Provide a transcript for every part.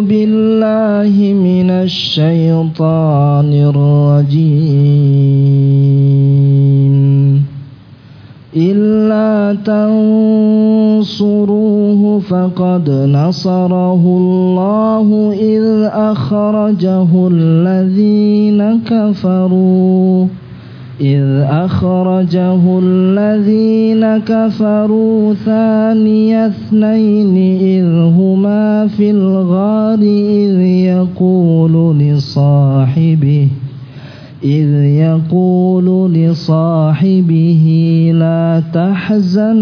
بالله من الشيطان الرجيم إلا تنصروه فقد نصره الله إذ أخرجه الذين كفروا ثاني اثنين إذ هما في الغار إذ يقول لصاحبه لا تحزن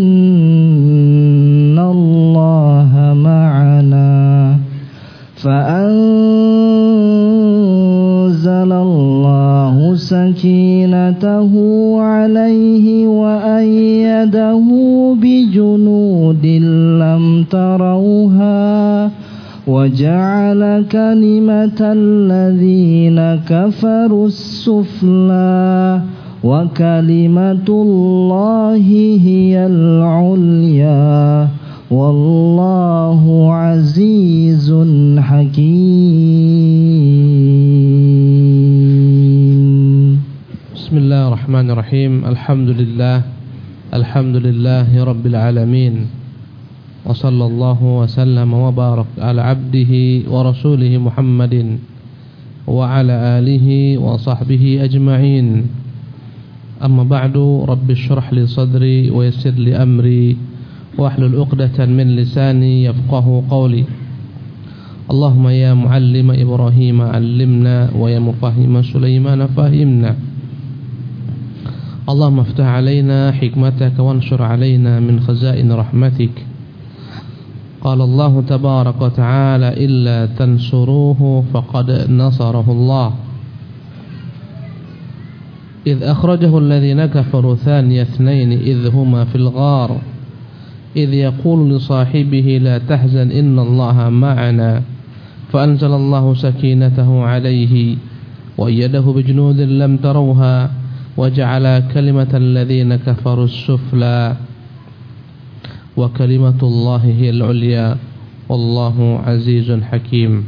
إن الله معنا فأنزل الله سكينته عليه وأيده بجنود لم تروها وجعل كلمة الذين كفروا السفلى وكلمة الله هي العليا والله عزيز حكيم. بسم الله الرحمن الرحيم. الحمد لله رب العالمين وصلى الله وسلم وبارك على عبده ورسوله محمد وعلى آله وصحبه أجمعين. أما بعد رب اشرح لي صدري ويسر لي أمري واحلل عقدة من لساني يفقه قولي. اللهم يا معلم إبراهيم علمنا ويا مفهم سليمان فهمنا. اللهم افتح علينا حكمتك وانشر علينا من خزائن رحمتك. قال الله تبارك وتعالى إلا تنصروه فقد نصره الله إذ أخرجه الذين كفروا ثاني اثنين إذ هما في الغار إذ يقول لصاحبه لا تحزن إن الله معنا فأنزل الله سكينته عليه وأيده بجنود لم تروها وجعل كلمة الذين كفروا السفلى وكلمة الله هي العليا والله عزيز حكيم.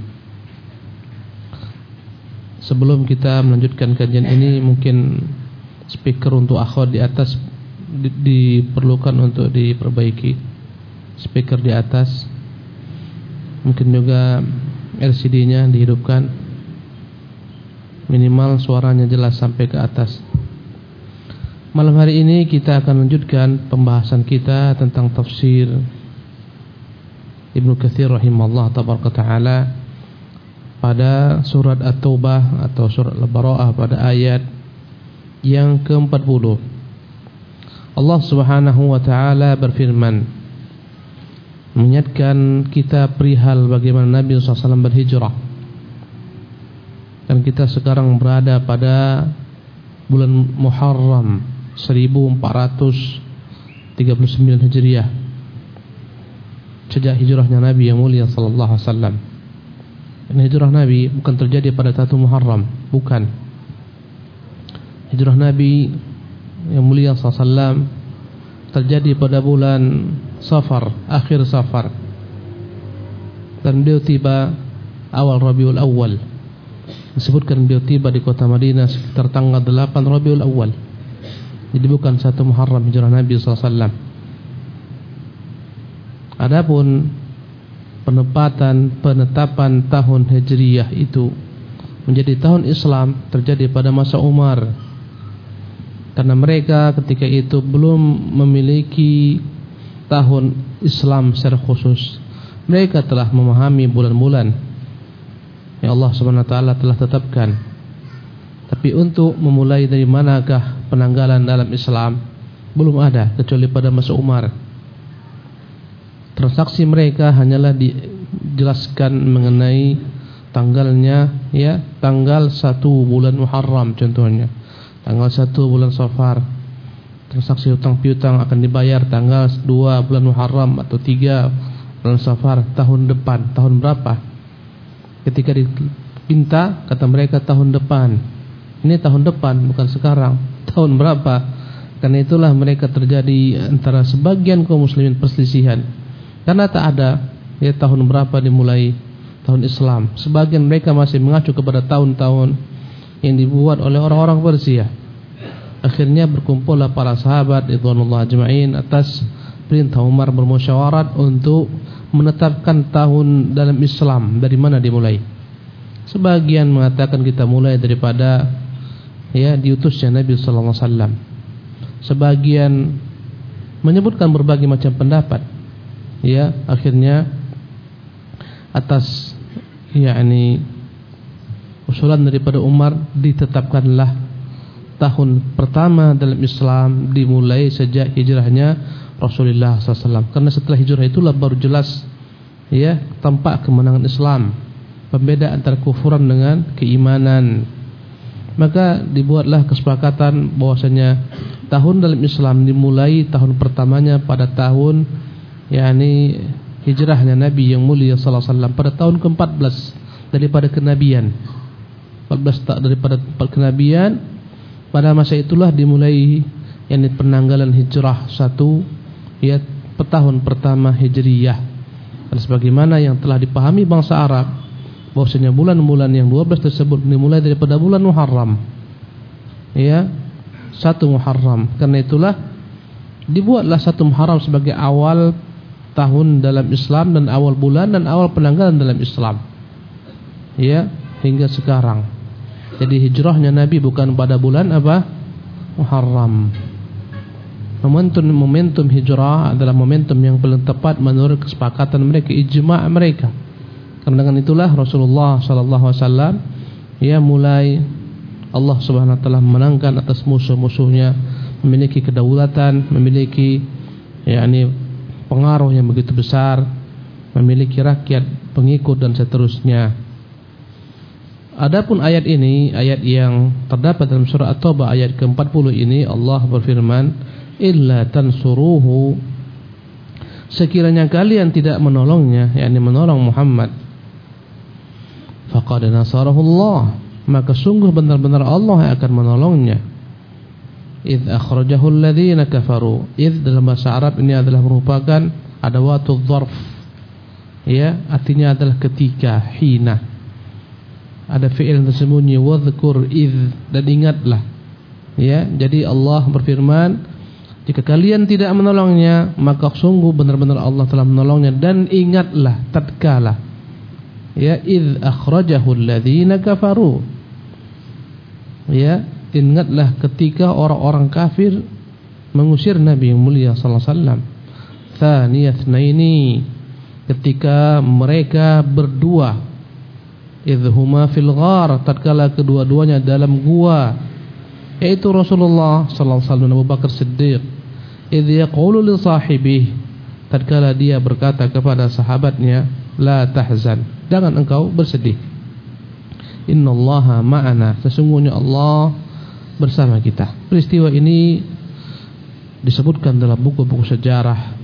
Sebelum kita melanjutkan kajian ini, mungkin speaker untuk akhwat di atas diperlukan untuk diperbaiki. Speaker di atas, mungkin juga LCD-nya dihidupkan, minimal suaranya jelas sampai ke atas. Malam hari ini kita akan lanjutkan pembahasan kita tentang tafsir Ibnu Katsir rahimahullah tabaraka taala pada surat At-Taubah atau surat Al-Bara'ah pada ayat yang ke-40. Allah Subhanahu wa taala berfirman mengingatkan kita perihal bagaimana Nabi SAW berhijrah. Dan kita sekarang berada pada bulan Muharram 1439 Hijriah, sejak hijrahnya Nabi yang mulia sallallahu alaihi wasallam. Dan hijrah Nabi bukan terjadi pada 1 Muharram, bukan. Hijrah Nabi yang mulia sallallahu alaihi wasallam terjadi pada bulan Safar, akhir Safar. Dan beliau tiba awal Rabiul Awal. Disebutkan beliau tiba di kota Madinah sekitar tanggal 8 Rabiul Awal. Jadi bukan 1 Muharram hijrah Nabi SAW. Adapun penetapan tahun Hijriyah itu menjadi tahun Islam terjadi pada masa Umar. Karena mereka ketika itu belum memiliki tahun Islam secara khusus. Mereka telah memahami bulan-bulan yang Allah Subhanahu wa taala telah tetapkan. Tapi untuk memulai dari manakah penanggalan dalam Islam belum ada kecuali pada masa Umar. Transaksi mereka hanyalah dijelaskan mengenai tanggalnya, ya, tanggal 1 bulan Muharram contohnya, tanggal 1 bulan Safar. Transaksi hutang piutang akan dibayar tanggal 2 bulan Muharram atau 3 bulan Safar tahun depan. Tahun berapa? Ketika dipinta kata mereka tahun depan. Ini tahun depan, bukan sekarang. Tahun berapa? Karena itulah mereka terjadi antara sebagian kaum muslimin perselisihan. Karena tak ada ya tahun berapa dimulai. tahun Islam. Sebagian mereka masih mengacu kepada tahun-tahun yang dibuat oleh orang-orang Persia. Akhirnya berkumpullah para sahabat ridwanullah ajma'in atas perintah Umar bermusyawarat untuk menetapkan tahun dalam Islam. Dari mana dimulai? Sebagian mengatakan kita mulai daripada diutusnya Nabi sallallahu alaihi wasallam. Sebagian menyebutkan berbagai macam pendapat. Akhirnya atas usulan daripada Umar ditetapkanlah tahun pertama dalam Islam dimulai sejak hijrahnya Rasulullah SAW. Karena setelah hijrah itulah baru jelas tampak kemenangan Islam, pembeda antara kufuran dengan keimanan. Maka dibuatlah kesepakatan bahwasanya tahun dalam Islam dimulai tahun pertamanya pada tahun hijrahnya Nabi yang mulia sallallahu alaihi wasallam pada tahun ke-14 daripada kenabian. 14 daripada kenabian. Pada masa itulah dimulai penanggalan hijrah 1 tahun pertama Hijriyah. Dan sebagaimana yang telah dipahami bangsa Arab bahwasanya bulan-bulan yang 12 tersebut dimulai daripada bulan Muharram. 1 Muharram. Karena itulah dibuatlah 1 Muharram sebagai awal tahun dalam Islam dan awal bulan dan awal penanggalan dalam Islam. Hingga sekarang. Jadi hijrahnya Nabi bukan pada bulan Muharram. Momentum hijrah adalah momentum yang paling tepat menurut kesepakatan mereka, ijma' mereka. Karena dengan itulah Rasulullah sallallahu alaihi wasallam mulai Allah Subhanahu wa taala menangkan atas musuh-musuhnya, memiliki kedaulatan, memiliki pengaruh yang begitu besar, memiliki rakyat, pengikut dan seterusnya. Adapun ayat ini, ayat yang terdapat dalam surah At-Taubah ayat ke-40 ini, Allah berfirman, "Illa tansuruhu." Sekiranya kalian tidak menolongnya, menolong Muhammad, faqad nasarahu Allah, maka sungguh benar-benar Allah yang akan menolongnya. Idz akhrajahu alladhina kafaru. Idz dalam bahasa Arab ini adalah merupakan adawatul dzarf. Artinya adalah ketika, hina. Ada fi'il yang tersembunyi, wadhkur idz, dan ingatlah. Jadi Allah berfirman, jika kalian tidak menolongnya, maka sungguh benar-benar Allah telah menolongnya, dan ingatlah tatkala idz akhrajahu alladhina kafaru. Ingatlah ketika orang-orang kafir mengusir Nabi yang mulia sallallahu alaihi wasallam. Tsaniyatnaini, ketika mereka berdua, idhuma fil ghar, tatkala kedua-duanya dalam gua, yaitu Rasulullah sallallahu alaihi wasallam dan Abu Bakar Siddiq. Idh yaqulu li sahibihi, tatkala dia berkata kepada sahabatnya, la tahzan, jangan engkau bersedih. Innallaha ma'ana, sesungguhnya Allah bersama kita. Peristiwa ini disebutkan dalam buku-buku sejarah.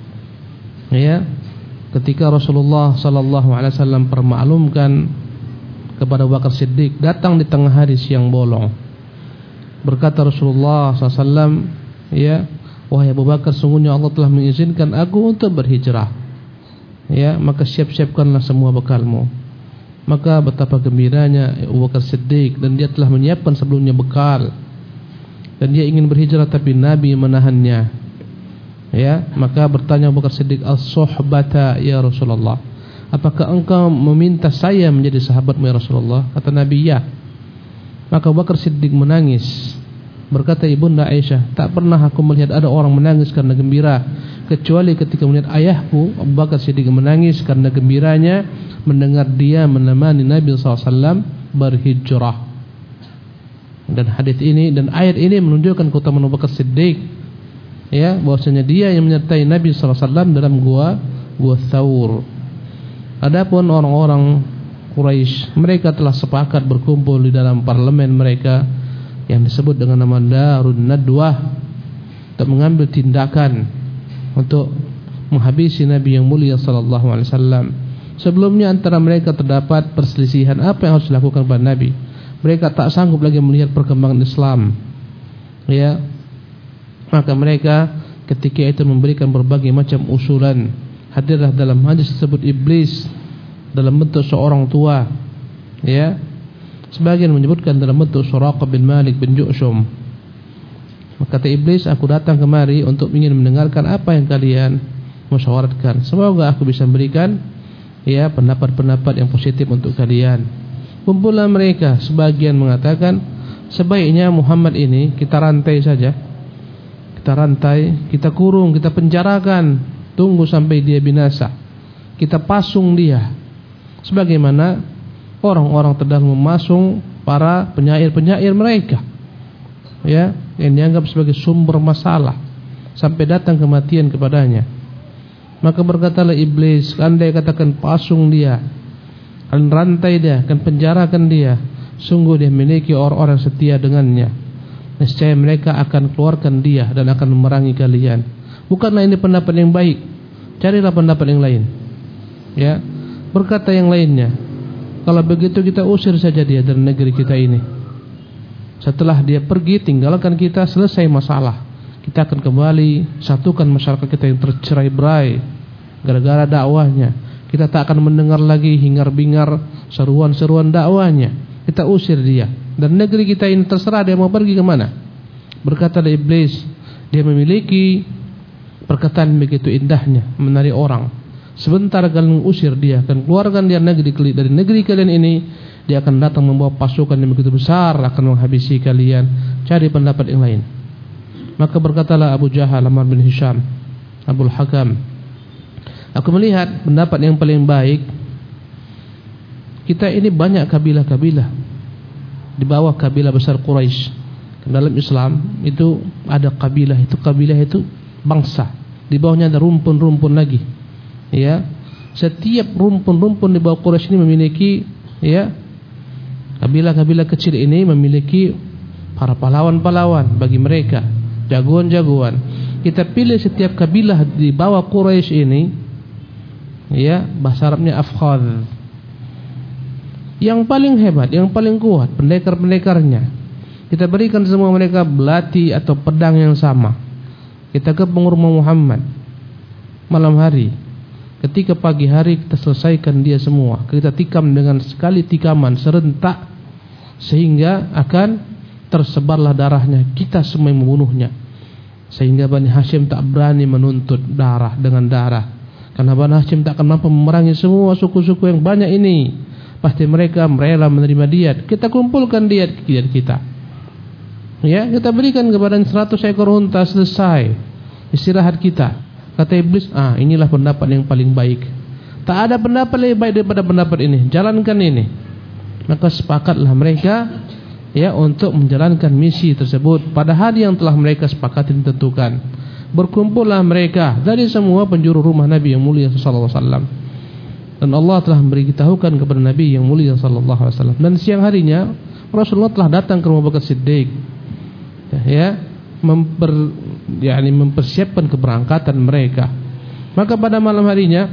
Ketika Rasulullah sallallahu alaihi wasallam permaklumkan kepada Abu Bakar Siddiq, datang di tengah hari siang bolong. Berkata Rasulullah sallallahu alaihi wasallam, wahai Abu Bakar, sungguhnya Allah telah mengizinkan aku untuk berhijrah. Maka siap-siapkanlah semua bekalmu. Maka betapa gembiranya Abu Bakar Siddiq, dan dia telah menyiapkan sebelumnya bekal, dan dia ingin berhijrah tapi Nabi menahannya. Maka bertanya Abu Bakar Siddiq, as-suhbata ya Rasulullah, apakah engkau meminta saya menjadi sahabatmu ya Rasulullah? Kata Nabi, ya. Maka Abu Bakar Siddiq menangis. Berkata Ibunda Aisyah, tak pernah aku melihat ada orang menangis karena gembira, kecuali ketika melihat ayahku Abu Bakar Siddiq menangis karena gembiranya mendengar dia menemani Nabi SAW berhijrah. Dan hadis ini dan ayat ini menunjukkan keutamaan Abu Bakar Siddiq, bahwasanya dia yang menyertai Nabi SAW dalam gua Thawr. Adapun orang-orang Quraisy, mereka telah sepakat berkumpul di dalam parlemen mereka yang disebut dengan nama Darun Nadwah untuk mengambil tindakan untuk menghabisi Nabi yang mulia sallallahu alaihi wasallam. Sebelumnya antara mereka terdapat perselisihan apa yang harus dilakukan pada Nabi. Mereka tak sanggup lagi melihat perkembangan Islam. Maka mereka ketika itu memberikan berbagai macam usulan. Hadirlah dalam majlis tersebut iblis, dalam bentuk seorang tua, ya. Sebagian menyebutkan dalam bentuk Suraqah bin Malik bin Ju'shum. Kata iblis, aku datang kemari untuk ingin mendengarkan apa yang kalian musyawaratkan. Semoga aku bisa memberikan, ya, pendapat-pendapat yang positif untuk kalian. Kumpulan mereka, sebagian mengatakan sebaiknya Muhammad ini kita rantai saja. Kita rantai, kita kurung, kita penjarakan, tunggu sampai dia binasa. Kita pasung dia, sebagaimana orang-orang terdahulu memasung para penyair-penyair mereka, ya, yang dianggap sebagai sumber masalah sampai datang kematian kepadanya. Maka berkatalah iblis, andai katakan pasung dia, akan rantai dia, akan penjarakan dia, sungguh dia memiliki orang-orang setia dengannya, niscaya mereka akan keluarkan dia dan akan memerangi kalian. Bukanlah ini pendapat yang baik, carilah pendapat yang lain, ya. Berkata yang lainnya, kalau begitu kita usir saja dia dari negeri kita ini. Setelah dia pergi, tinggalkan kita, selesai masalah. Kita akan kembali satukan masyarakat kita yang tercerai-berai gara-gara dakwahnya. Kita tak akan mendengar lagi hingar-bingar seruan-seruan dakwahnya. Kita usir dia dan negeri kita ini, terserah dia mau pergi ke mana. Berkata iblis, dia memiliki perkataan begitu indahnya, menarik orang. Sebentar kalian usir dia, akan keluarkan dia dari negeri kalian ini, dia akan datang membawa pasukan yang begitu besar, akan menghabisi kalian. Cari pendapat yang lain. Maka berkatalah Abu Jahal, Amr bin Hisham, Abul Hakam, aku melihat pendapat yang paling baik, kita ini banyak kabilah-kabilah di bawah kabilah besar Quraisy. Dalam Islam itu ada kabilah itu bangsa. Di bawahnya ada rumpun-rumpun lagi, ya. Setiap rumpun-rumpun di bawah Quraisy ini memiliki, ya, kabilah-kabilah kecil ini memiliki para pahlawan-pahlawan bagi mereka, jagoan-jagoan. Kita pilih setiap kabilah di bawah Quraisy ini, ya, bahasa Arabnya afkhadh, yang paling hebat, yang paling kuat, pendekar-pendekarnya. Kita berikan semua mereka belati atau pedang yang sama. Kita ke rumah Muhammad malam hari. Ketika pagi hari kita selesaikan dia semua. Kita tikam dengan sekali tikaman serentak, sehingga akan tersebarlah darahnya. Kita semua yang membunuhnya, sehingga Bani Hashim tak berani menuntut darah dengan darah, karena Bani Hashim tak akan mampu memerangi semua suku-suku yang banyak ini. Pasti mereka rela menerima diat. Kita kumpulkan diat kita, ya, kita berikan kepada 100 ekor unta, selesai istirahat kita. Kata iblis, inilah pendapat yang paling baik. Tak ada pendapat lebih baik daripada pendapat ini, jalankan ini. Maka sepakatlah mereka, ya, untuk menjalankan misi tersebut pada hari yang telah mereka sepakati ditentukan. Berkumpullah mereka dari semua penjuru rumah Nabi yang mulia sallallahu alaihi wasallam. Dan Allah telah memberitahukan kepada Nabi yang mulia sallallahu alaihi wasallam. Dan siang harinya Rasulullah telah datang ke rumah Bakar Siddiq, ya, mempersiapkan keberangkatan mereka. Maka pada malam harinya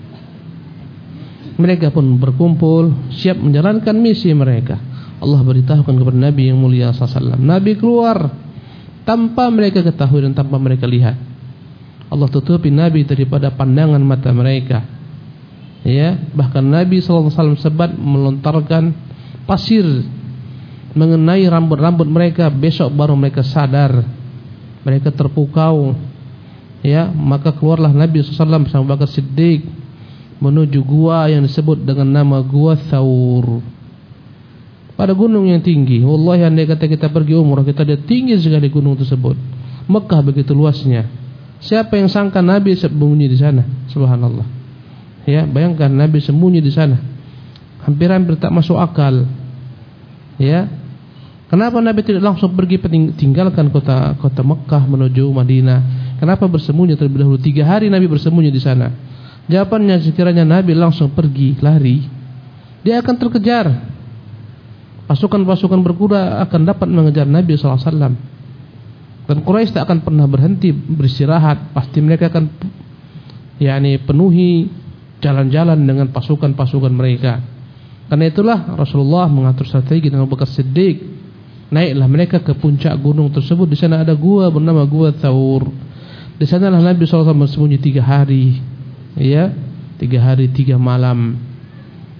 mereka pun berkumpul, siap menjalankan misi mereka. Allah beritahukan kepada Nabi yang mulia sallallahu alaihi wasallam. Nabi keluar tanpa mereka ketahui dan tanpa mereka lihat. Allah tutupi Nabi daripada pandangan mata mereka, ya. Bahkan Nabi sallallahu alaihi wasallam sempat melontarkan pasir mengenai rambut-rambut mereka. Besok baru mereka sadar, mereka terpukau, ya. Maka keluarlah Nabi sallallahu alaihi wasallam bersama Bakar Siddiq menuju gua yang disebut dengan nama Gua Thawr, pada gunung yang tinggi. Wallahi, andai kata kita pergi umrah, kita lihat tinggi sekali gunung tersebut. Mekah begitu luasnya. Siapa yang sangka Nabi sembunyi di sana? Subhanallah. Ya, bayangkan Nabi sembunyi di sana. Hampir-hampir tak masuk akal. Ya. Kenapa Nabi tidak langsung pergi tinggalkan kota Mekah menuju Madinah? Kenapa bersembunyi terlebih dahulu? 3 hari Nabi bersembunyi di sana. Jawabannya, sekiranya Nabi langsung pergi lari, dia akan terkejar. Pasukan-pasukan berkuda akan dapat mengejar Nabi sallallahu alaihi wasallam. Dan Quraisy tak akan pernah berhenti beristirahat. Pasti mereka akan penuhi jalan-jalan dengan pasukan-pasukan mereka. Karena itulah Rasulullah mengatur strategi dengan Abu Bakar Siddiq. Naiklah mereka ke puncak gunung tersebut. Di sana ada gua bernama Gua Thawr. Di sanalah Nabi sallallahu alaihi wasallam bersembunyi 3 hari. Ya, 3 hari 3 malam.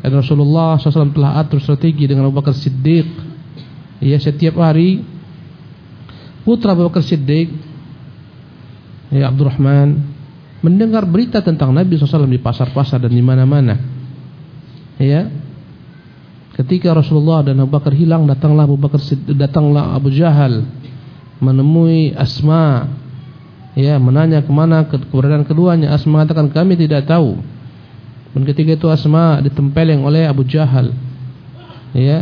Dan Rasulullah SAW telah atur strategi dengan Abu Bakar Siddiq. Ya, setiap hari putra Abu Bakar Siddiq, ya Abdurrahman, mendengar berita tentang Nabi SAW di pasar-pasar dan di mana-mana. Ya, ketika Rasulullah dan Abu Bakar hilang, datanglah Abu Jahal menemui Asma. Ya, menanya kemana keberadaan keduanya. Asma mengatakan kami tidak tahu. Dan ketika itu Asma ditempeleng oleh Abu Jahal. Ya.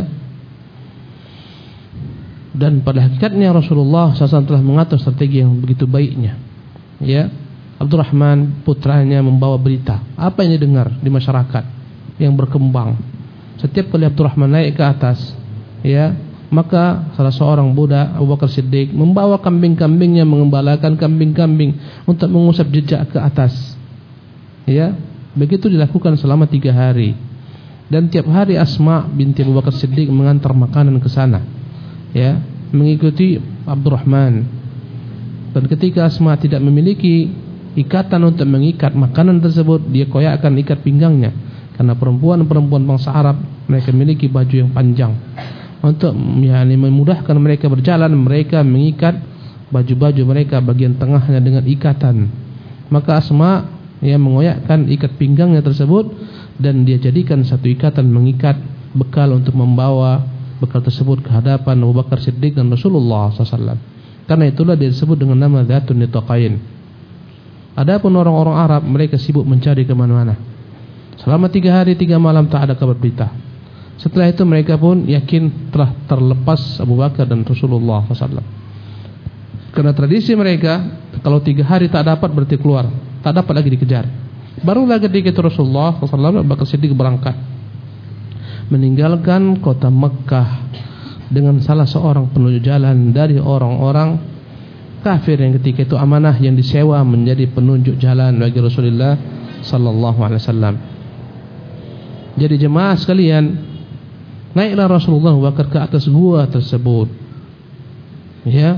Dan pada hakikatnya Rasulullah SAW telah mengatur strategi yang begitu baiknya. Ya. Abdurrahman putranya membawa berita. Apa yang didengar di masyarakat yang berkembang. Setiap kali Abdurrahman naik ke atas, ya, maka salah seorang budak Abu Bakar Siddiq membawa kambing-kambingnya, mengembalakan kambing-kambing untuk mengusap jejak ke atas. Ya, begitu dilakukan selama 3 hari. Dan tiap hari Asma binti Abu Bakar Siddiq mengantar makanan ke sana. Ya, mengikuti Abdurrahman. Dan ketika Asma tidak memiliki ikatan untuk mengikat makanan tersebut, dia koyakkan ikat pinggangnya. Karena perempuan-perempuan bangsa Arab, mereka memiliki baju yang panjang. Untuk memudahkan mereka berjalan, mereka mengikat baju-baju mereka bagian tengahnya dengan ikatan. Maka Asma mengoyakkan ikat pinggangnya tersebut, dan dia jadikan satu ikatan mengikat bekal untuk membawa bekal tersebut ke hadapan Abu Bakar Siddiq dan Rasulullah SAW. Karena itulah dia disebut dengan nama Dzatun Nitaqain. Adapun orang-orang Arab, mereka sibuk mencari kemana-mana. Selama 3 hari 3 malam tak ada kabar berita. Setelah itu mereka pun yakin telah terlepas Abu Bakar dan Rasulullah SAW. Karena tradisi mereka, kalau 3 hari tak dapat berarti keluar, tak dapat lagi dikejar. Barulah ketika itu Rasulullah SAW, Abu Bakar Siddiq berangkat meninggalkan kota Mekah dengan salah seorang penunjuk jalan dari orang-orang kafir yang ketika itu amanah yang disewa menjadi penunjuk jalan bagi Rasulullah SAW. Jadi jemaah sekalian, naiklah Rasulullah Abu Bakar ke atas gua tersebut. Ya.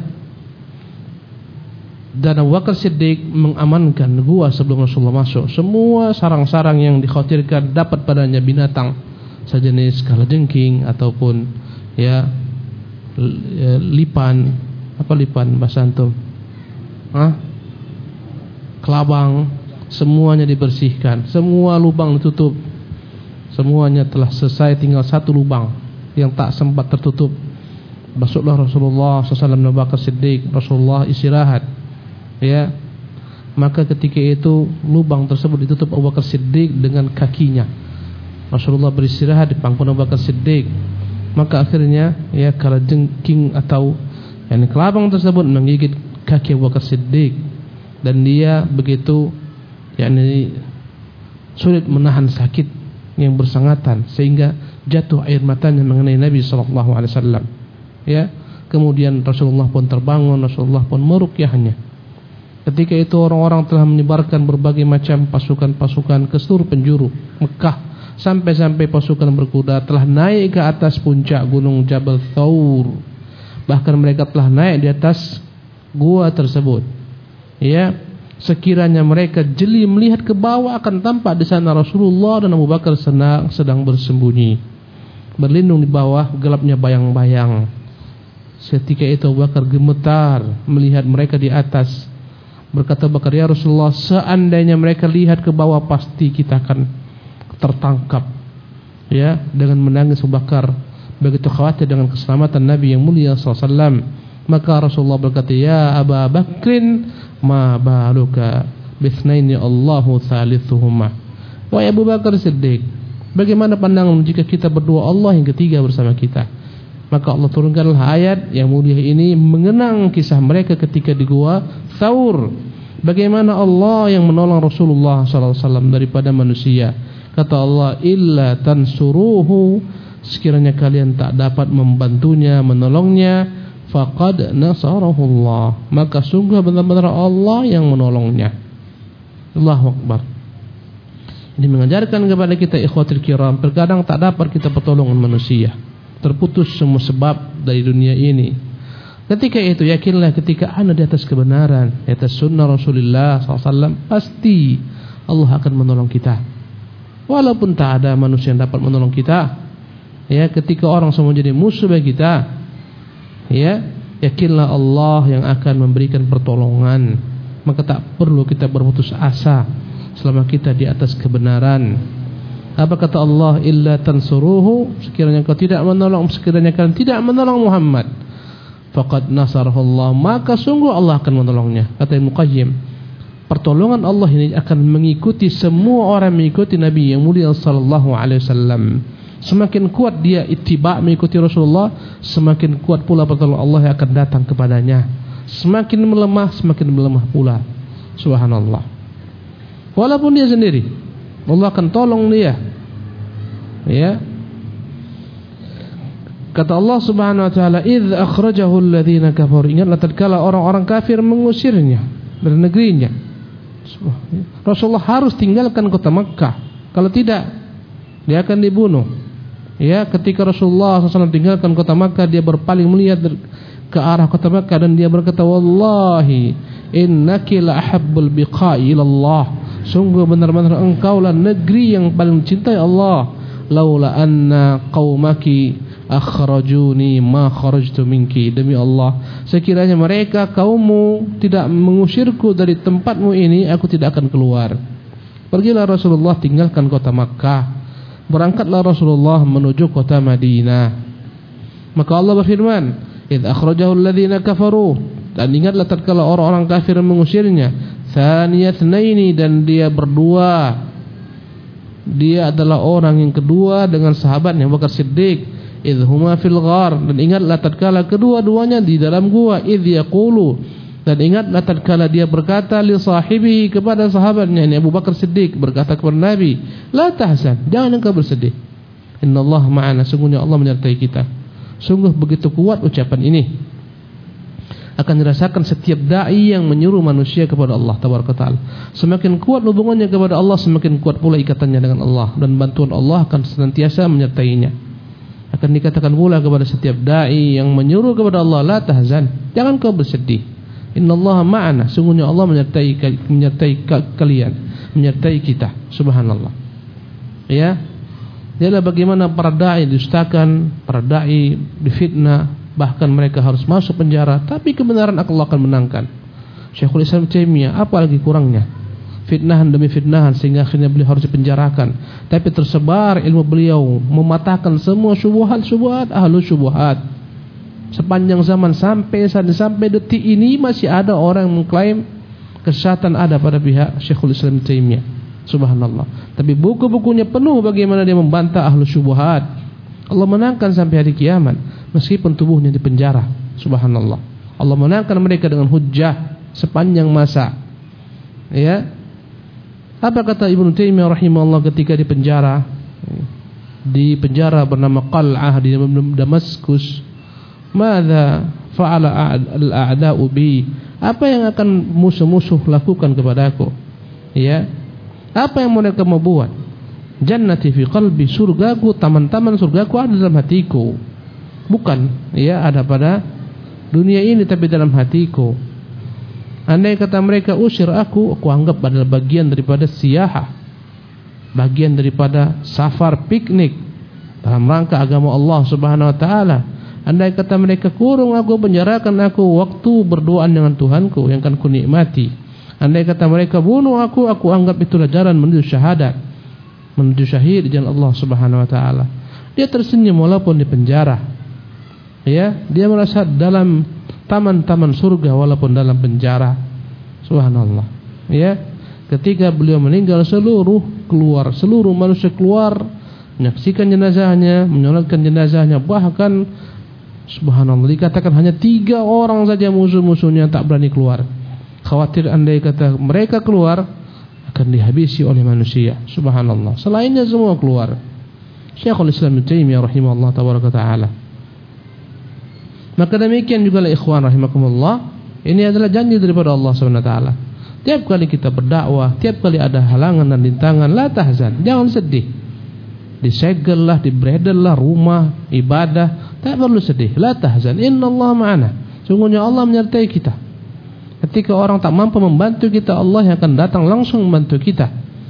Dan Abu Bakar Siddiq mengamankan gua sebelum Rasulullah masuk. Semua sarang-sarang yang dikhawatirkan dapat padanya binatang sejenis kalajengking ataupun lipan. Apa lipan bahasa antum? Kelabang, semuanya dibersihkan, semua lubang ditutup. Semuanya telah selesai, tinggal satu lubang yang tak sempat tertutup. Masuklah Rasulullah SAW dan Abu Bakar Siddiq. Rasulullah istirahat. Ya. Maka ketika itu lubang tersebut ditutup Abu Bakar Siddiq dengan kakinya. Rasulullah beristirahat di pangkuan Abu Bakar Siddiq. Maka akhirnya kalajengking atau kelabang tersebut menggigit kaki Abu Bakar Siddiq, dan dia begitu sulit menahan sakit yang bersangatan sehingga jatuh air matanya mengenai Nabi SAW. Ya, kemudian Rasulullah pun terbangun, Rasulullah pun meruqyahnya. Ketika itu orang-orang telah menyebarkan berbagai macam pasukan-pasukan ke seluruh penjuru Mekah, sampai-sampai pasukan berkuda telah naik ke atas puncak gunung Jabal Thawr. Bahkan mereka telah naik di atas gua tersebut. Ya, sekiranya mereka jeli melihat ke bawah, akan tampak di sana Rasulullah dan Abu Bakar sedang bersembunyi, berlindung di bawah gelapnya bayang-bayang. Ketika itu Abu Bakar gemetar melihat mereka di atas. Berkata Bakar, ya Rasulullah, seandainya mereka lihat ke bawah pasti kita akan tertangkap. Ya, dengan menangis Abu Bakar begitu khawatir dengan keselamatan Nabi yang mulia SAW. Maka Rasulullah berkata, ya Abu Bakrin, ma baluka bisnaini Allahu thalithuhuma. Wahai Abu Bakar Siddiq, bagaimana pandangan jika kita berdua Allah yang ketiga bersama kita? Maka Allah turunkanlah ayat yang mulia ini mengenang kisah mereka ketika di gua Thawr. Bagaimana Allah yang menolong Rasulullah SAW daripada manusia. Kata Allah, illa tansuruhu, sekiranya kalian tak dapat membantunya, menolongnya, faqad nasarahullah, maka sungguh benar-benar Allah yang menolongnya. Allahu Akbar. Ini mengajarkan kepada kita ikhwatul kiram, terkadang tak dapat kita pertolongan manusia, terputus semua sebab dari dunia ini. Ketika itu yakinlah, ketika anda di atas kebenaran, di atas sunnah Rasulullah SAW, pasti Allah akan menolong kita. Walaupun tak ada manusia yang dapat menolong kita, ya, ketika orang semua jadi musuh bagi kita, ya, yakinlah Allah yang akan memberikan pertolongan. Maka tak perlu kita berputus asa selama kita di atas kebenaran. Apa kata Allah? Illa tansuruhu, sekiranya kau tidak menolong, sekiranya kalian tidak menolong Muhammad, faqad nasarahu Allah, maka sungguh Allah akan menolongnya. Kata Ibnu Qayyim, pertolongan Allah ini akan mengikuti semua orang mengikuti Nabi yang mulia sallallahu alaihi wasallam. Semakin kuat dia ittiba mengikuti Rasulullah, semakin kuat pula pertolongan Allah yang akan datang kepadanya. Semakin melemah, semakin melemah pula. Subhanallah. Walaupun dia sendiri, Allah akan tolong dia. Ya. Kata Allah Subhanahu wa taala, "Idz akhrajahu alladziina kafaru." Ingatlah tatkala orang-orang kafir mengusirnya dari negerinya. Rasulullah harus tinggalkan kota Makkah. Kalau tidak, dia akan dibunuh. Ya, ketika Rasulullah SAW tinggalkan kota Makkah, dia berpaling melihat ke arah kota Makkah dan dia berkata, "Wallahi innaki la ahabbul biqa'i ila Allah." Sungguh benar-benar engkaulah negeri yang paling cintai Allah. Laula anna qaumaki akhrajuni ma kharajtu minki. Demi Allah, sekiranya mereka kaummu tidak mengusirku dari tempatmu ini, aku tidak akan keluar. Pergilah Rasulullah tinggalkan kota Makkah. Berangkatlah Rasulullah menuju kota Madinah. Maka Allah berfirman, "Idz akhrajahu alladziina kafaru." Dan ingatlah tatkala orang-orang kafir mengusirnya. Tsaniyatnaini, dan dia berdua. Dia adalah orang yang kedua dengan sahabatnya Abu Bakar Siddiq. Idz huma fil ghar, dan ingatlah tatkala kedua-duanya di dalam gua. Idz yaqulu, dan ingatlah tatkala dia berkata li sahibihi, kepada sahabatnya ini Abu Bakar Siddiq berkata kepada Nabi, "La tahzan, jangan engkau bersedih. Innallaha ma'ana, sungguhnya Allah menyertai kita." Sungguh begitu kuat ucapan ini. Akan dirasakan setiap dai yang menyuruh manusia kepada Allah tabaraka taala. Semakin kuat hubungannya kepada Allah, semakin kuat pula ikatannya dengan Allah, dan bantuan Allah akan senantiasa menyertainya. Akan dikatakan pula kepada setiap dai yang menyuruh kepada Allah, "La tahzan, jangan kau bersedih. Innallaha ma'ana, sungguhnya Allah menyertai kalian, menyertai kita." Subhanallah. Ya. Inilah bagaimana para dai didustakan, para dai difitnah, bahkan mereka harus masuk penjara, tapi kebenaran Allah akan menangkan. Syekhul Islam Taimiyah, apalagi kurangnya? Fitnahan demi fitnahan sehingga akhirnya beliau harus dipenjarakan. Tapi tersebar ilmu beliau, mematahkan semua syubhat-syubhat ahlu syubhat. Sepanjang zaman sampai detik ini masih ada orang yang mengklaim kesesatan ada pada pihak Syekhul Islam Taimiyah. Subhanallah. Tapi buku-bukunya penuh bagaimana dia membantah ahlu syubhat. Allah menangkan sampai hari kiamat meskipun tubuhnya di penjara. Subhanallah. Allah menangkan mereka dengan hujjah sepanjang masa. Ya. Apa kata Ibnu Taimiyah rahimahullah ketika di penjara? Di penjara bernama Qal'ah di Damaskus. Madza fa'ala al-a'da'u bi? Apa yang akan musuh-musuh lakukan kepadaku? Ya. Apa yang mereka mau buat? Jannati fi qalbi, surgaku, taman-taman surgaku ada dalam hatiku. Bukan ya ada pada dunia ini, tapi dalam hatiku. Andai kata mereka usir aku anggap adalah bagian daripada siyahah, bagian daripada safar piknik dalam rangka agama Allah Subhanahu wa taala. Andai kata mereka kurung aku, penjarakan aku, waktu berduaan dengan Tuhanku yang akan kunikmati. Andai kata mereka bunuh aku anggap itulah jalan menuju syahadat, menuju syahid di jalan Allah Subhanahu wa taala. Dia tersenyum walaupun di penjara. Ya, dia merasa dalam taman-taman surga walaupun dalam penjara. Subhanallah. Ya, ketika beliau meninggal seluruh manusia keluar menyaksikan jenazahnya, menyolatkan jenazahnya, bahkan subhanallah dikatakan hanya 3 orang saja musuh-musuhnya tak berani keluar. Khawatir andai kata mereka keluar akan dihabisi oleh manusia. Subhanallah. Selainnya semua keluar. Syekhul Islam Ibnu Taimiyah rahimahullah tabaraka taala. Maka demikian juga ikhwan rahimakumullah, ini adalah janji daripada Allah Subhanahu wa taala. Tiap kali kita berdakwah, tiap kali ada halangan dan rintangan, la tahzan, jangan sedih. Disegellah, diberedellah rumah ibadah, tak perlu sedih. La tahzan, innallaha ma'ana. Sungguhnya Allah menyertai kita. Ketika orang tak mampu membantu kita, Allah yang akan datang langsung membantu kita.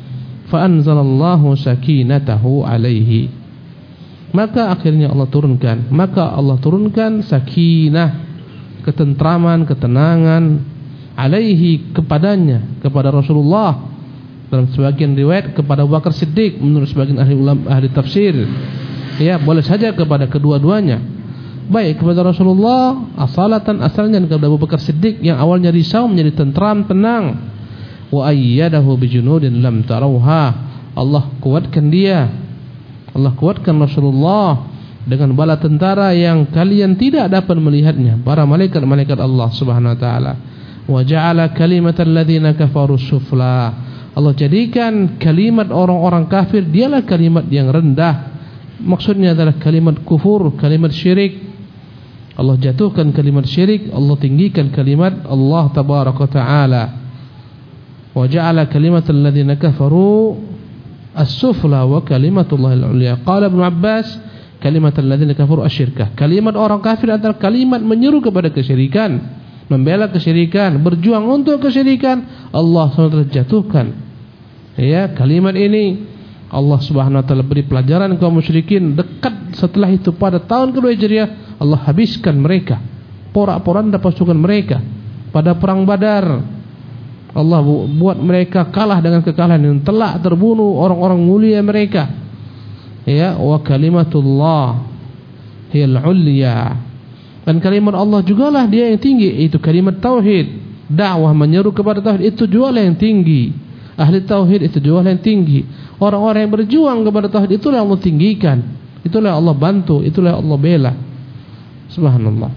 fa anzalallahu sakinatahu alaihi. Maka akhirnya Allah turunkan sakinah, ketentraman, ketenangan alaihi kepadanya, kepada Rasulullah. Dalam sebagian riwayat kepada Abu Bakar Siddiq, menurut sebagian ahli tafsir. Ya, boleh saja kepada kedua-duanya. Baik kepada Rasulullah asalatan, asalnya, dan kepada Abu Bakar Siddiq yang awalnya risau menjadi tentram, tenang. Wa ayyadahu bijunudin lam tarawha. Allah kuatkan dia, Allah kuatkan Rasulullah dengan bala tentara yang kalian tidak dapat melihatnya, para malaikat-malaikat Allah Subhanahu wa taala. Wa ja'ala kalimatal ladzina kafaru sufla. Allah jadikan kalimat orang-orang kafir dialah kalimat yang rendah. Maksudnya adalah kalimat kufur, kalimat syirik. Allah jatuhkan kalimat syirik, Allah tinggikan kalimat Allah tabaraka ta'ala. Wa ja'ala kalimatal ladzina kafaru as-sufla wa kalimatullahil ulya. Qala Ibnu Abbas, kalimatal ladzina kafaru asyirkah. Kalimat orang kafir adalah kalimat menyeru kepada kesyirikan, membela kesyirikan, berjuang untuk kesyirikan. Allah SWT jatuhkan. Ya, kalimat ini Allah Subhanahu wa taala beri pelajaran kaum musyrikin. Dekat setelah itu pada tahun kedua Hijriah, Allah habiskan mereka, porak-poranda pasukan mereka pada perang Badar. Allah buat mereka kalah dengan kekalahan yang telak, terbunuh orang-orang mulia mereka. Ya, wa kalimatullah hiyal ulya. Dan kalimat Allah jugalah dia yang tinggi, itu kalimat tauhid. Dakwah menyeru kepada tauhid itu jugalah yang tinggi. Ahli tauhid itu jugalah yang tinggi. Orang-orang yang berjuang kepada tauhid itulah Allah tinggikan, itulah Allah bantu, itulah Allah bela. Subhanallah.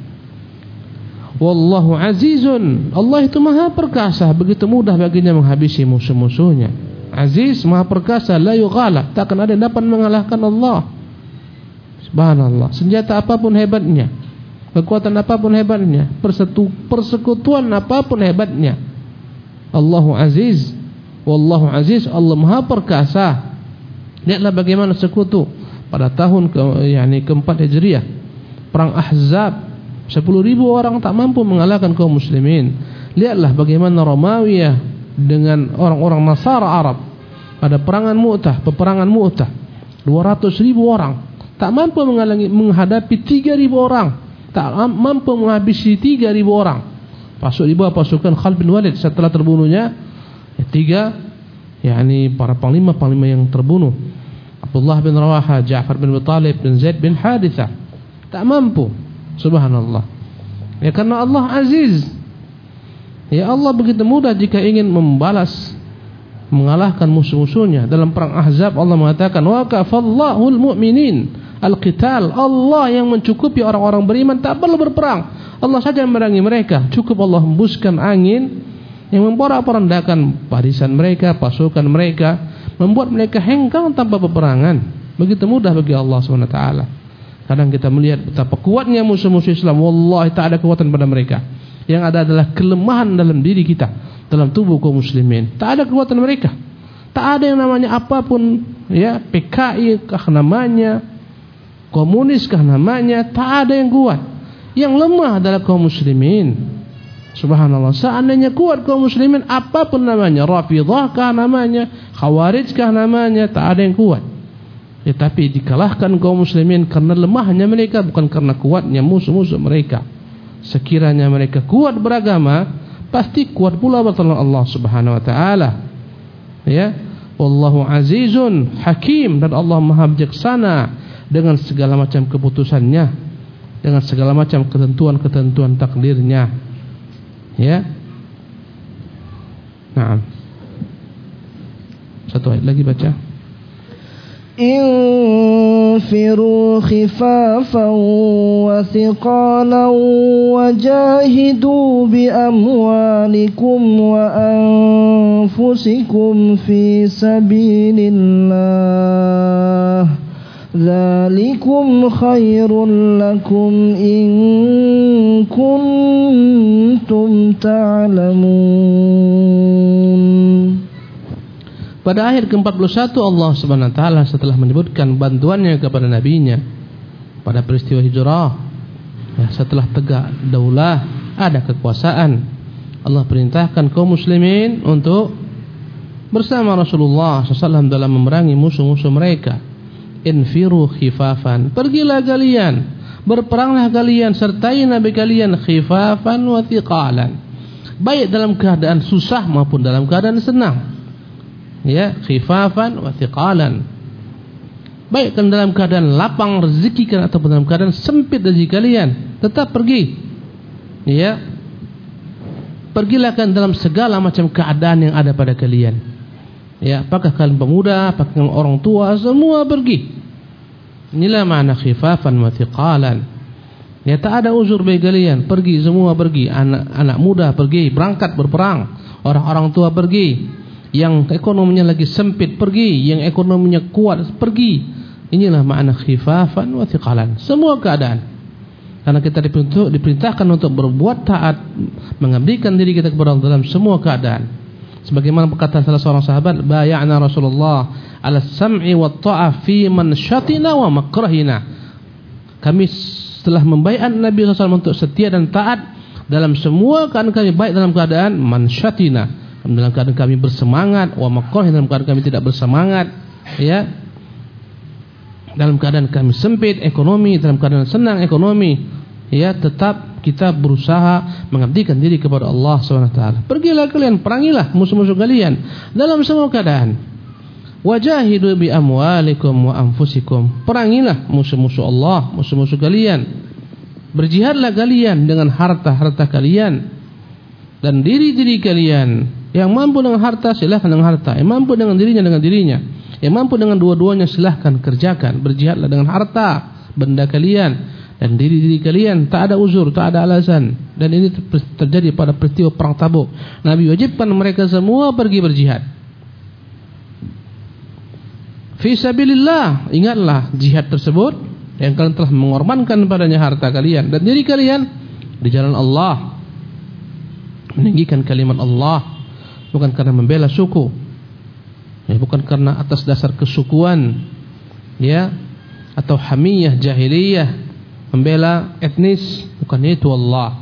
Wallahu azizun. Allah itu maha perkasa, begitu mudah baginya menghabisi musuh-musuhnya. Aziz, maha perkasa, la yughalab, takkan ada yang dapat mengalahkan Allah. Subhanallah. Senjata apapun hebatnya, kekuatan apapun hebatnya, persekutuan apapun hebatnya, Allahu aziz. Wallahu aziz, Allah maha perkasa. Lihatlah bagaimana sekutu pada tahun keempat Hijriah, perang Ahzab, 10.000 orang tak mampu mengalahkan kaum muslimin. Lihatlah bagaimana Romawiya dengan orang-orang Nasara Arab pada peperangan Mu'tah, 200.000 orang tak mampu menghadapi 3.000 orang, tak mampu menghabisi 3.000 orang. Di bawah pasukan Khalid bin Walid setelah terbunuhnya para panglima yang terbunuh, Abdullah bin Rawaha, Ja'far bin Abi Thalib, dan Zaid bin Harithah, tak mampu. Subhanallah. Ya, karena Allah aziz. Ya, Allah begitu mudah jika ingin membalas, mengalahkan musuh-musuhnya. Dalam perang Ahzab Allah mengatakan, wa kafallahul mu'minin al-qital. Allah yang mencukupi orang-orang beriman, tak perlu berperang. Allah saja yang memerangi mereka. Cukup Allah hembuskan angin yang memporak-porandakan barisan mereka, pasukan mereka, membuat mereka hengkang tanpa peperangan. Begitu mudah bagi Allah SWT. Kadang kita melihat betapa kuatnya musuh-musuh Islam. Wallahi tak ada kekuatan pada mereka. Yang ada adalah kelemahan dalam diri kita, dalam tubuh kaum muslimin. Tak ada kekuatan mereka. Tak ada yang namanya apapun, ya, PKI kah namanya, komunis kah namanya, tak ada yang kuat. Yang lemah adalah kaum muslimin. Subhanallah. Seandainya kuat kaum muslimin, apapun namanya, Rafidhah kah namanya, Khawarij kah namanya, tak ada yang kuat. Ya, tapi dikalahkan kaum muslimin karena lemahnya mereka, bukan karena kuatnya musuh-musuh mereka. Sekiranya mereka kuat beragama, pasti kuat pula pertolongan Allah Subhanahu wa taala. Ya, wallahu azizun hakim, dan Allah maha bijaksana dengan segala macam keputusannya, dengan segala macam ketentuan-ketentuan takdirnya. Ya. Naam. Satu ayat lagi baca. Infiru khifafan wa thiqalan wajahidu bi amwalikum wa anfusikum fi sabilillah. Dzalikum khairul lakum in kuntum ta'lamun. Pada akhir ke-41 Allah Subhanahu wa taala setelah menyebutkan bantuannya kepada nabinya pada peristiwa hijrah, ya, setelah tegak daulah, ada kekuasaan, Allah perintahkan kaum muslimin untuk bersama Rasulullah SAW dalam memerangi musuh-musuh mereka. Infiru khifafan, pergilah kalian, berperanglah kalian, sertai Nabi kalian khifafan wa thiqalan, baik dalam keadaan susah maupun dalam keadaan senang. Ya, khifafan wa thiqalan, baik kan dalam keadaan lapang rezeki kan ataupun dalam keadaan sempit rezeki kalian, tetap pergi. Ya, pergilah kan dalam segala macam keadaan yang ada pada kalian. Ya, apakah kalian pemuda, apakah orang tua, semua pergi. Inilah makna khifafan wa thiqalan. Ya, tak ada uzur bagi kalian, pergi semua, pergi. Anak muda pergi, berangkat berperang. Orang-orang tua pergi. Yang ekonominya lagi sempit pergi, yang ekonominya kuat pergi. Inilah makna khifafan wa thiqalan. Semua keadaan. Karena kita diperintahkan untuk berbuat taat, mengabdikan diri kita kepada Allah dalam semua keadaan. Sebagaimana perkataan salah seorang sahabat, bay'ana Rasulullah ala sam'i wa ta'ah fi mansyatina wa makrahina. Kami telah membaiat Nabi SAW untuk setia dan taat dalam semua keadaan kami, baik dalam keadaan mansyatina, dalam keadaan kami bersemangat, wa makrahina, dalam keadaan kami tidak bersemangat, ya, dalam keadaan kami sempit ekonomi, dalam keadaan senang ekonomi, ya, tetap kita berusaha mengabdikan diri kepada Allah SWT. Pergilah kalian, perangilah musuh-musuh kalian dalam semua keadaan. Wajahidu bi amwalikum wa anfusikum, perangilah musuh-musuh Allah, musuh-musuh kalian. Berjihadlah kalian dengan harta-harta kalian dan diri-diri kalian. Yang mampu dengan harta silahkan dengan harta, yang mampu dengan dirinya dengan dirinya, yang mampu dengan dua-duanya silahkan kerjakan. Berjihadlah dengan harta benda kalian dan diri-diri kalian, tak ada uzur, tak ada alasan. Dan ini terjadi pada peristiwa perang Tabuk. Nabi wajibkan mereka semua pergi berjihad fi sabilillah. Ingatlah jihad tersebut yang kalian telah mengorbankan padanya harta kalian dan diri kalian di jalan Allah, meninggikan kalimat Allah, bukan karena membela suku, ya, bukan karena atas dasar kesukuan, ya, atau hamiyah jahiliyah, membela etnis, bukan itu Allah.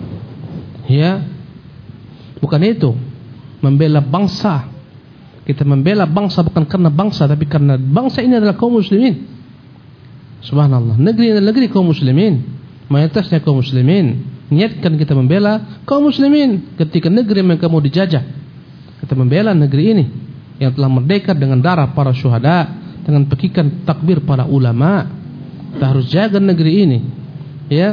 Ya, bukan itu. Membela bangsa. Kita membela bangsa bukan karena bangsa, tapi karena bangsa ini adalah kaum muslimin. Subhanallah. Negeri ini adalah negeri kaum muslimin, mayoritasnya kaum muslimin. Niatkan kita membela kaum muslimin ketika negeri mereka mau dijajah. Kita membela negeri ini yang telah merdeka dengan darah para syuhada, dengan pekikan takbir para ulama. Kita harus jaga negeri ini, ya.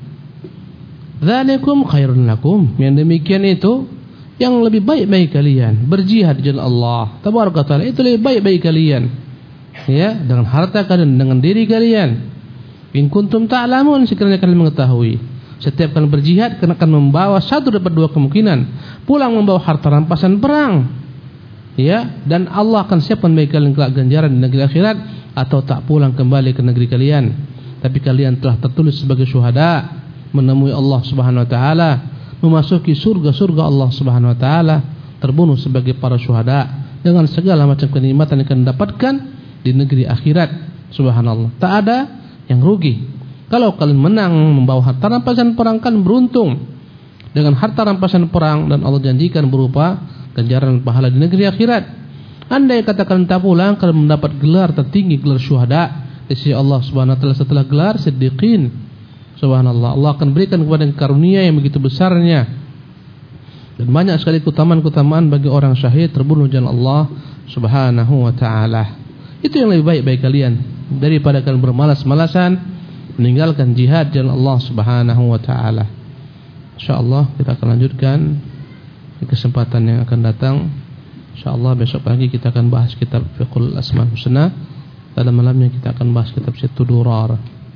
Dzalikum khairun lakum, yang demikian itu yang lebih baik bagi kalian. Berjihad di jalan Allah tabaraka taala itu lebih baik bagi kalian, ya, dengan harta kalian, dengan diri kalian. In kuntum ta'lamun, sekiranya kalian mengetahui, setiap kalian berjihad kalian akan membawa satu dapat dua kemungkinan. Pulang membawa harta rampasan perang, ya, dan Allah akan siapkan bagi kalian kelak ganjaran di negeri akhirat, atau tak pulang kembali ke negeri kalian, tapi kalian telah tertulis sebagai syuhada, menemui Allah Subhanahu wa taala, memasuki surga-surga Allah Subhanahu wa taala, terbunuh sebagai para syuhada dengan segala macam kenikmatan yang kalian dapatkan di negeri akhirat. Subhanallah, tak ada yang rugi. Kalau kalian menang membawa harta rampasan perang, kan beruntung dengan harta rampasan perang, dan Allah janjikan berupa ganjaran pahala di negeri akhirat. Andai kata kalian tak pulang, kalian mendapat gelar tertinggi, gelar syuhada di sisi Allah Subhanahu wa taala, setelah gelar siddiqin. Subhanallah, Allah akan berikan kepada karunia yang begitu besarnya, dan banyak sekali keutamaan-keutamaan bagi orang syahid terbunuh jalan Allah Subhanahu wa taala. Itu yang lebih baik bagi kalian daripada kalian bermalas-malasan meninggalkan jihad jalan Allah Subhanahu wa taala. Insyaallah kita akan lanjutkan di kesempatan yang akan datang. InsyaAllah besok pagi kita akan bahas kitab Fiqhul Asmaul Husna. Pada malamnya kita akan bahas kitab Sittu Durar.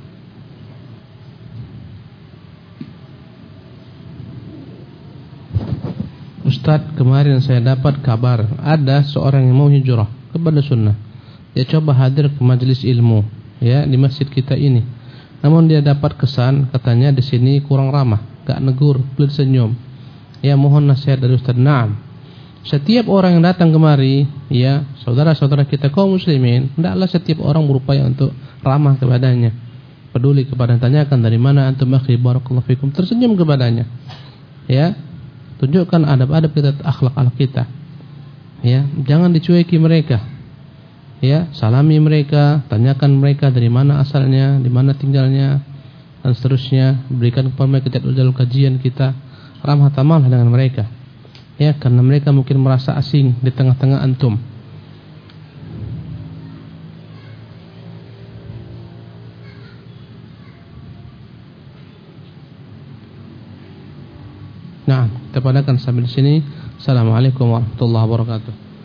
Ustaz, kemarin saya dapat kabar ada seorang yang mau hijrah kepada sunnah. Dia coba hadir ke majelis ilmu, ya, di masjid kita ini. Namun dia dapat kesan katanya di sini kurang ramah, gak negur, pelit senyum. Ya, mohon nasihat dari Ustaz. Naam. Setiap orang yang datang kemari, ya, saudara-saudara kita kaum muslimin, hendaklah setiap orang berupaya untuk ramah kepadanya, peduli kepadanya, tanyakan dari mana antum akhi barakallahu fikum, tersenyum kepadanya, ya, tunjukkan adab-adab kita, akhlak-akhlak kita, Ya, jangan dicueki mereka. Ya, salami mereka, tanyakan mereka dari mana asalnya, di mana tinggalnya, dan seterusnya. Berikan kepada mereka jadwal kajian kita. Ramah tamahlah dengan mereka. Ya, karena mereka mungkin merasa asing di tengah-tengah antum. Nah, kita padakan sampai di sini. Assalamualaikum warahmatullahi wabarakatuh.